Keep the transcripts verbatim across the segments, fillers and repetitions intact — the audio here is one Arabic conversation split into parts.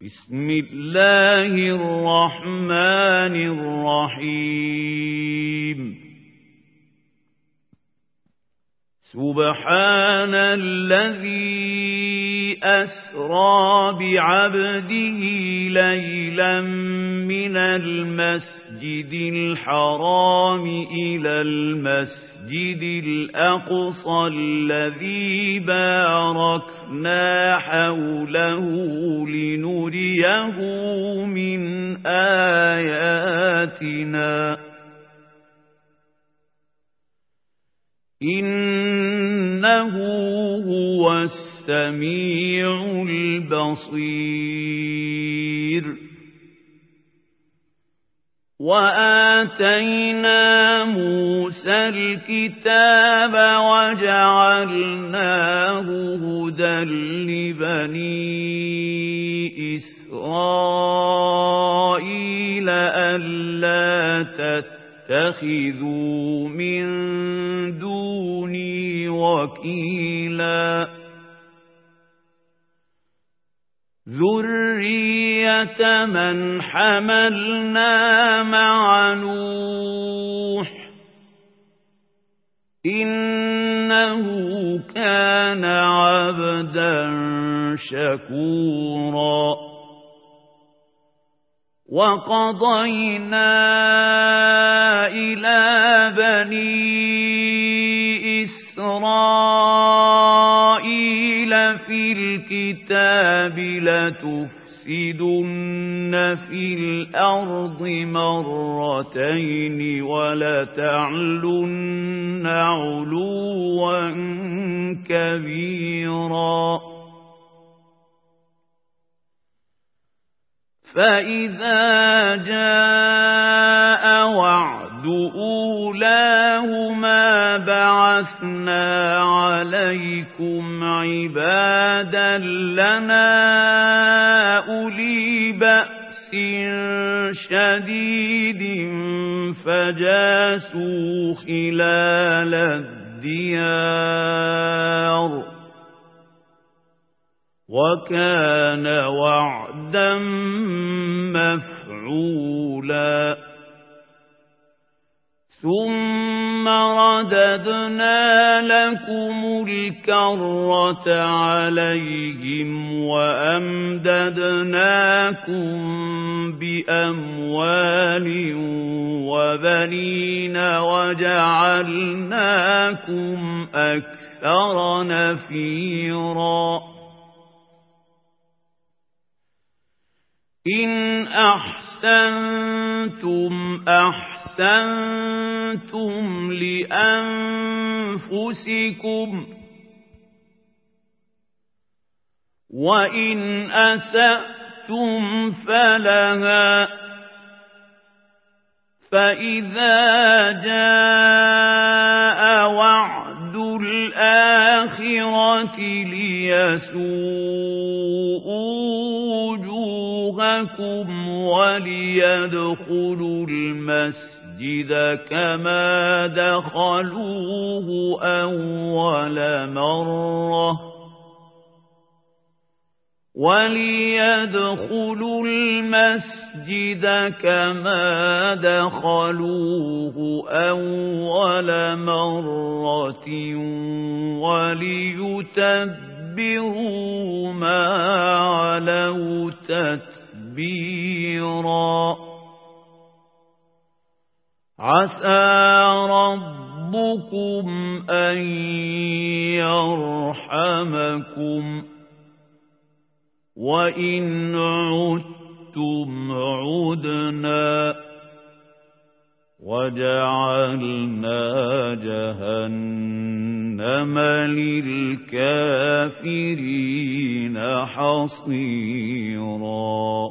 بسم الله الرحمن الرحيم سبحان الذي أسرى بعبده ليلا من المسجد الحرام إلى المسجد الأقصى الذي باركنا حوله لنريه من آياتنا إنه هو السميع البصير وآتينا موسى الكتاب وجعلناه هدى لبني إسرائيل ألا تتخذوا من دوني وكيلا ذرية من حملنا مع نوح إنه كان عبدا شكورا وقضينا إلى بني إسرائيل في الكتاب لتفسدن في الأرض مرتين ولتعلن علوا كبيرا فإذا جاء وعد أولاهما بعثنا عليكم عبادا لنا أولي بأس شديد فجاسوا خلال الديار وكان وعدا مفعولا ثم رددنا لكم الكرة عليهم وأمددناكم بأموال وبنين وجعلناكم أكثر نفيرا إن أحسنتم أحسنتم لأنفسكم وإن أسأتم فلها فإذا جاء وعد الآخرة ليسوءوا وجوهكم وليدخلوا المسجد كما دخلوه أول مرة وليدخلوا المسجد كما دخلوه أول مرة وليتبروا ما علوا تتبيرا عسى ربكم أن يرحمكم وإن عدتم عدنا وجعلنا جهنم للكافرين حصيرا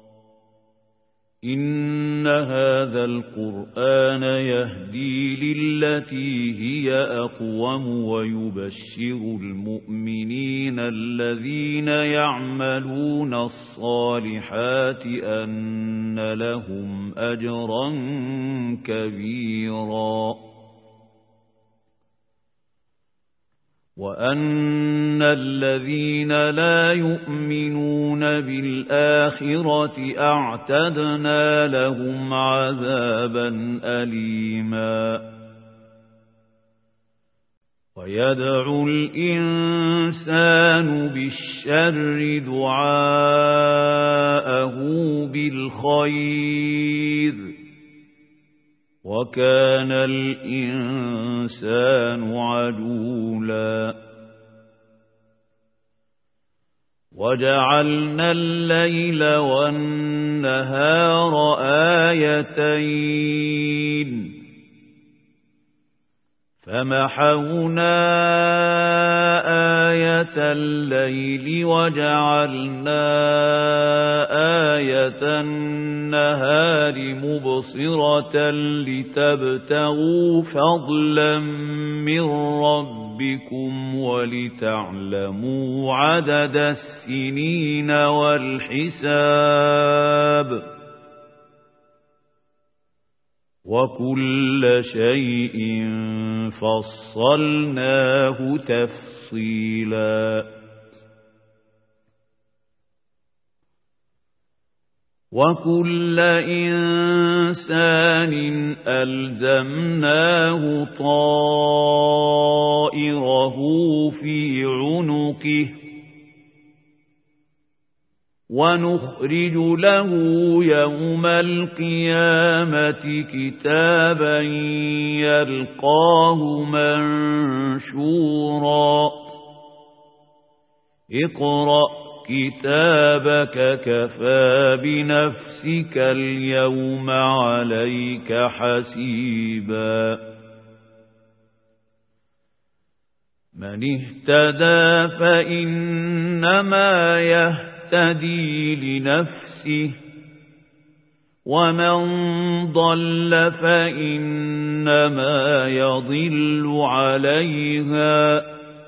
إن هذا القرآن يهدي للتي هي أقوم ويبشر المؤمنين الذين يعملون الصالحات أن لهم أجرا كبيرا وأن الذين لا يؤمنون بالآخرة أعتدنا لهم عذابا أليما ويدعو الإنسان بالشر دعاءه بالخير وكان الإنسان عجولا وجعلنا الليل والنهار آيتين فمحونا آية الليل وجعلنا آية النهار مبصرة لتبتغوا فضلا من ربكم ولتعلموا عدد السنين والحساب وكل شيء فصلناه تفصيلا وكل إنسان ألزمناه طائره في عنقه ونخرج له يوم القيامة كتابا يلقاه منشورا اقرأ كتابك كفى بنفسك اليوم عليك حسيبا من اهتدى فإنما يهتدي يهتدي لنفسه ومن ضل فإنما يضل عليها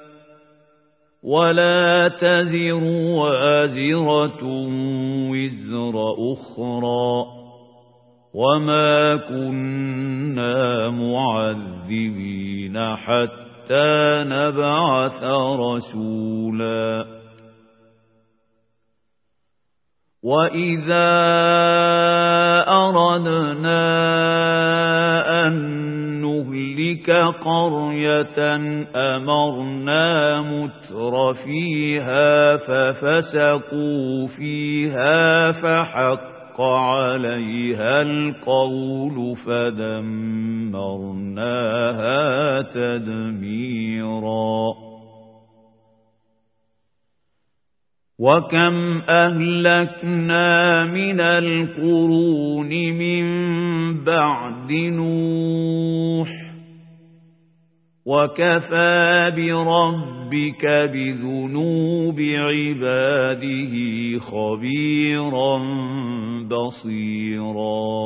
ولا تزر وازرة وزر أخرى وما كنا معذبين حتى نبعث رسولا وَإِذَا أَرَدْنَا أَن نُّهْلِكَ قَرْيَةً أَمَرْنَا مُتْرَ فِيهَا فَفَسَقُوا فِيهَا فَحَقَّ عَلَيْهَا الْقَوْلُ فَدَمَّرْنَاهَا تَدْمِيرًا وَكَمْ أَهْلَكْنَا مِنَ الْقُرُونِ مِنْ بَعْدِ نُوحٍ وَكَفَى بِرَبِّكَ بِذُنُوبِ عِبَادِهِ خَبِيرًا بَصِيرًا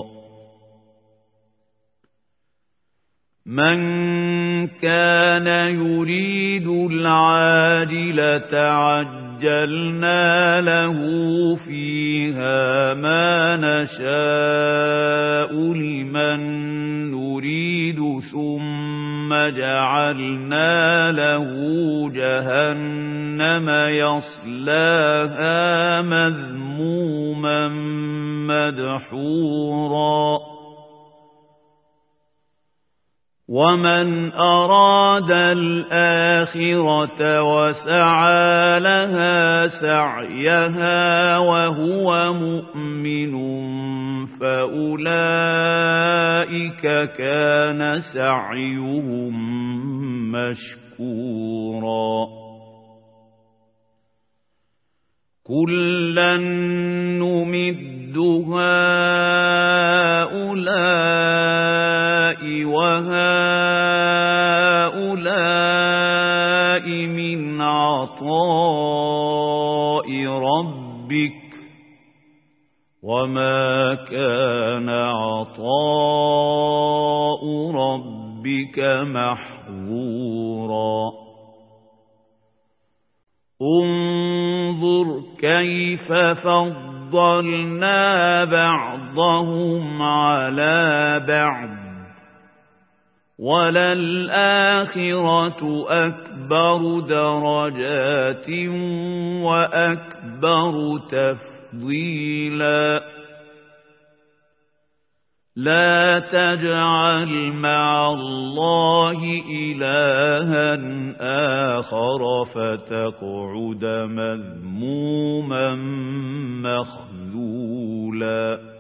مَنْ كَانَ يُرِيدُ الْعَاجِلَةَ عَجَّلْنَا عَجَّلْنَا لَهُ فِيهَا مَا نَشَاءُ لِمَن نُّرِيدُ ثُمَّ جَعَلْنَا لَهُ جَهَنَّمَ يَصْلَاهَا مَذْمُومًا مَّدْحُورًا وَمَنْ أَرَادَ الْآخِرَةَ وَسَعَى لَهَا سَعْيَهَا وَهُوَ مُؤْمِنٌ فَأُولَئِكَ كَانَ سَعْيُهُم مَّشْكُورًا كُلًّا نُّمِدُّ هَٰؤُلَاءِ وَهَٰؤُلَاءِ مِنْ عَطَاءِ رَبِّكَ وَمَا كَانَ عَطَاءُ رَبِّكَ مَحْظُورًا انظُرْ كَيْفَ فَضَّلْنَا بَعْضَهُمْ عَلَى بَعْضٍ وَلَلْآخِرَةُ أَكْبَرُ دَرَجَاتٍ وَأَكْبَرُ تَفْضِيلًا لَا تَجْعَلْ مَعَ اللَّهِ إِلَٰهًا آخَرَ فَتَقْعُدَ مَذْمُومًا مَّخْذُولًا.